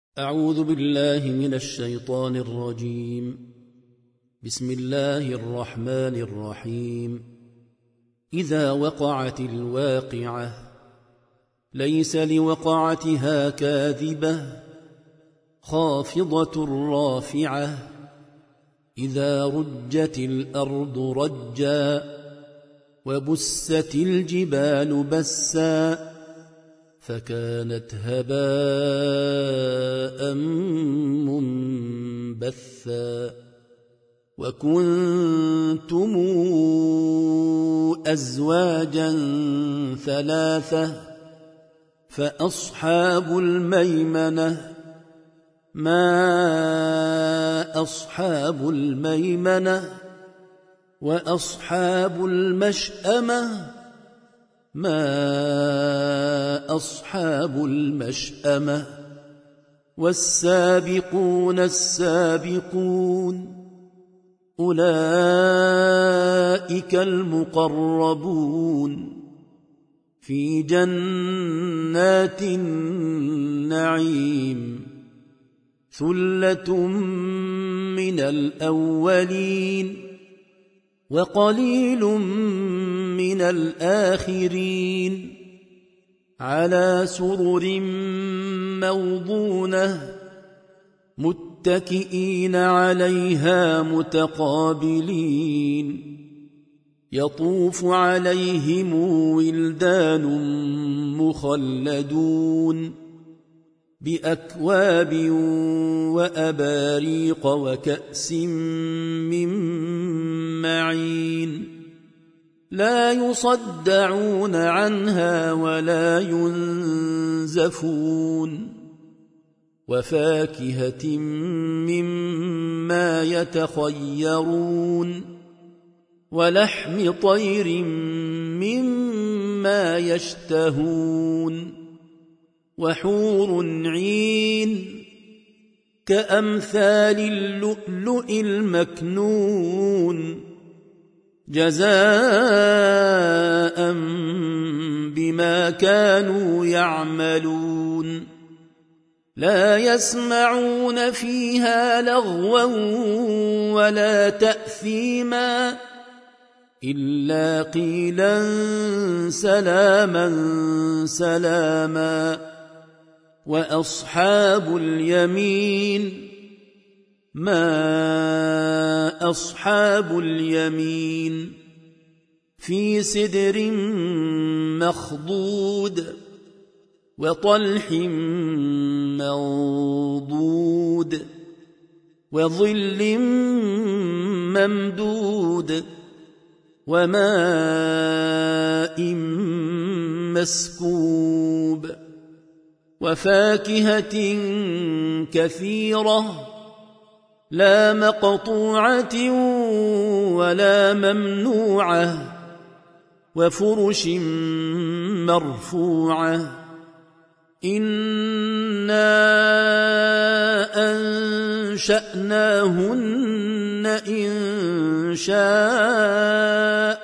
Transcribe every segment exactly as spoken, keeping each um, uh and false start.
أعوذ بالله من الشيطان الرجيم. بسم الله الرحمن الرحيم. إذا وقعت الواقعة ليس لوقعتها كاذبة خافضة رافعة إذا رجت الأرض رجا وبست الجبال بسا فكانت هباء منبثا وكنتم أزواجا ثلاثة فأصحاب الميمنة ما أصحاب الميمنة وأصحاب المشأمة ما أصحاب المشأمة والسابقون السابقون أولئك المقربون في جنات النعيم ثلة من الأولين وقليل من الآخرين على سرر موضونة متكئين عليها متقابلين يطوف عليهم ولدان مخلدون بأكواب وأباريق وكأس من معين لا يصدعون عنها ولا ينزفون وفاكهة مما يتخيرون ولحم طير مما يشتهون وحور عين كأمثال اللؤلؤ المكنون جزاء بما كانوا يعملون لا يسمعون فيها لغوا ولا تأثيما إلا قيلا سلاما سلاما وأصحاب اليمين ما أصحاب اليمين في سدر مخضود وطلح منضود وظل ممدود وماء مسكوب وفاكهة كثيرة لا مقطوعة ولا ممنوعة وفرش مرفوعة إنا أنشأناهن إن شاء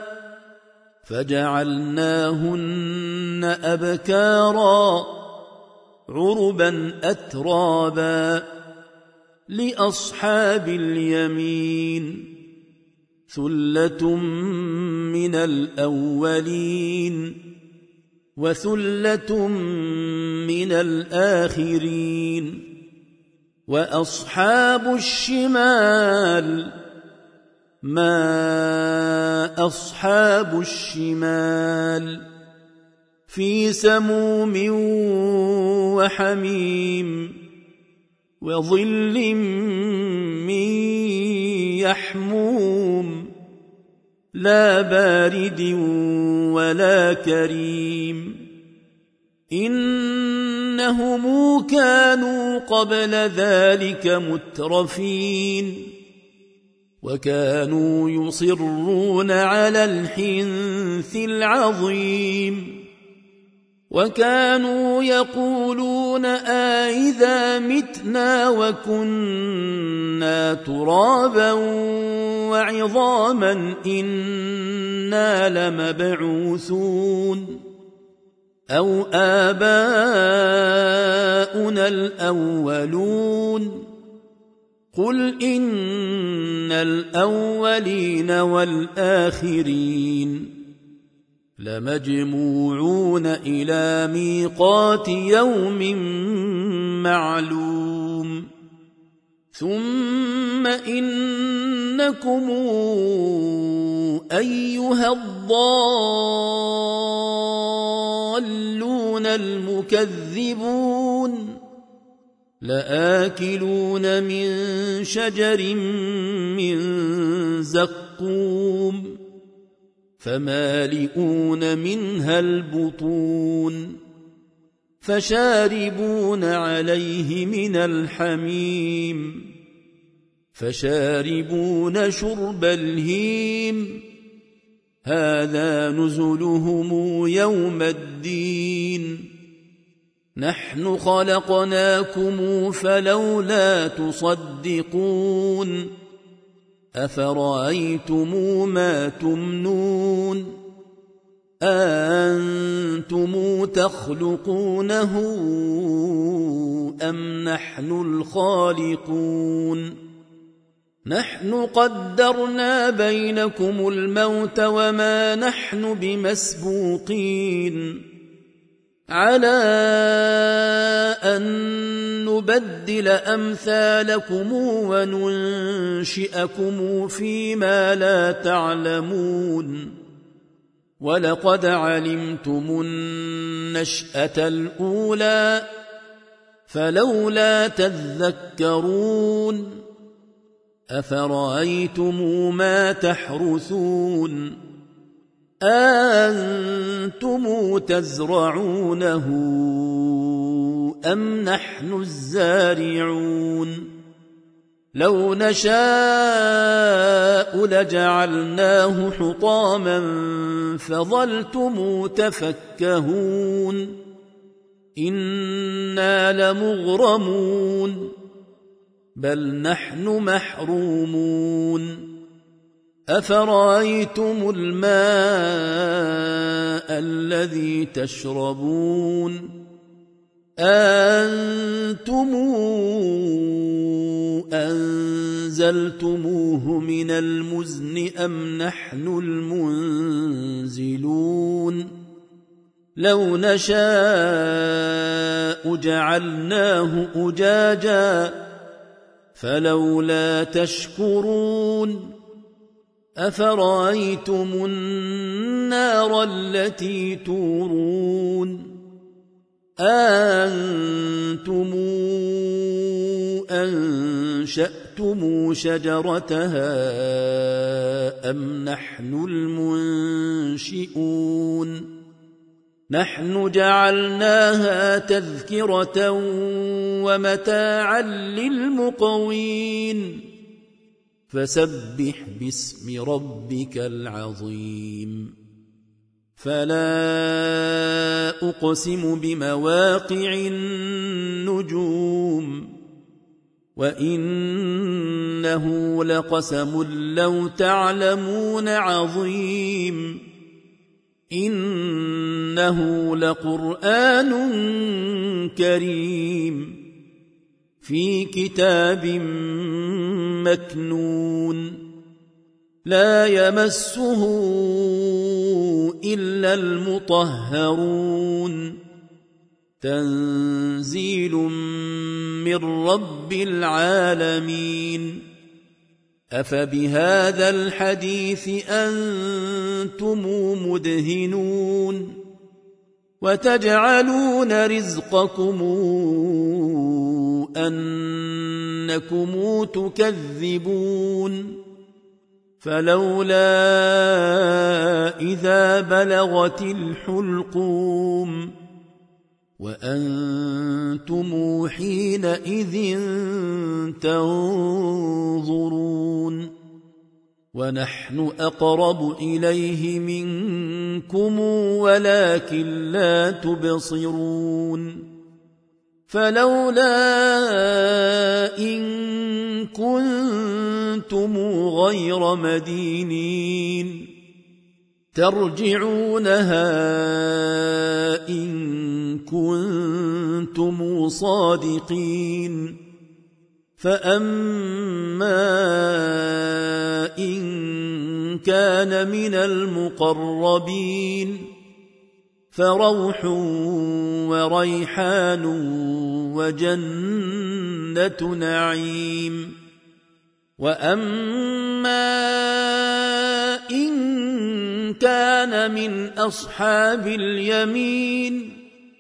فجعلناهن أبكارا عربا أترابا لأصحاب اليمين ثلة من الأولين وثلة من الآخرين وأصحاب الشمال ما أصحاب الشمال في سموم وحميم وظل من يحموم لا بارد ولا كريم إنهم كانوا قبل ذلك مترفين وكانوا يصرون على الحنث العظيم وكانوا يقولون أإذا متنا وكنا ترابا وعظاما إنا لمبعوثون أو آباؤنا الأولون قل إن الأولين والآخرين لمجموعون إلى ميقات يوم معلوم ثم إنكم أيها الضالون المكذبون لآكلون من شجر من زقوم فمالئون منها البطون فشاربون عليه من الحميم فشاربون شرب الهيم هذا نزلهم يوم الدين نحن خلقناكم فلولا تصدقون أفرأيتم ما تمنون أأنتم تخلقونه أم نحن الخالقون نحن قدرنا بينكم الموت وما نحن بمسبوقين على أن نبدل أمثالكم وننشئكم فيما لا تعلمون ولقد علمتم النشأة الأولى فلولا تذكرون أفرأيتم ما تحرثون أأنتم تزرعونه أم نحن الزارعون لو نشاء لجعلناه حطاما فظلتم تفكهون إنا لمغرمون بل نحن محرومون أفرأيتم الماء الذي تشربون أأنتم أنزلتموه من المزن أم نحن المنزلون لو نشاء جعلناه أجاجا فلولا تشكرون أفرأيتم النار التي تورون أأنتم أنشأتم شجرتها أم نحن المنشئون نحن جعلناها تذكرة ومتاعا للمقوين فسبح باسم ربك العظيم فلا أقسم بمواقع النجوم وإنه لقسم لو تعلمون عظيم إنه لقرآن كريم في كتاب مكنون لا يمسه إلا المطهرون تنزيل من رب العالمين أفبهذا الحديث أنتم مدهنون وتجعلون رزقكم أنكم تكذبون فلولا إذا بلغت الحلقوم وأنتم حينئذ تنظرون ونحن أقرب إليه منكم ولكن لا تبصرون فلولا إن كنتم غير مدينين ترجعونها إن كنتم صادقين فأما إن كان من المقربين فروح وريحان وجنة نعيم وأما إن كان من أصحاب اليمين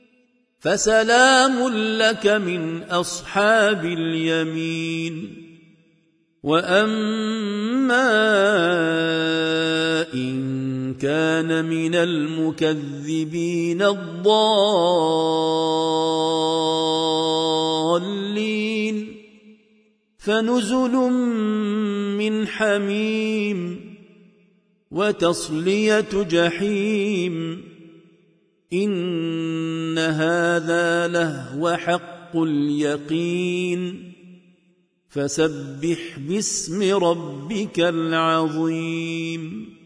فسلام لك من أصحاب اليمين وأما إن كان من المكذبين الضالين فنزل من حميم وتصلية جحيم إن هذا لهو حق اليقين فسبح باسم ربك العظيم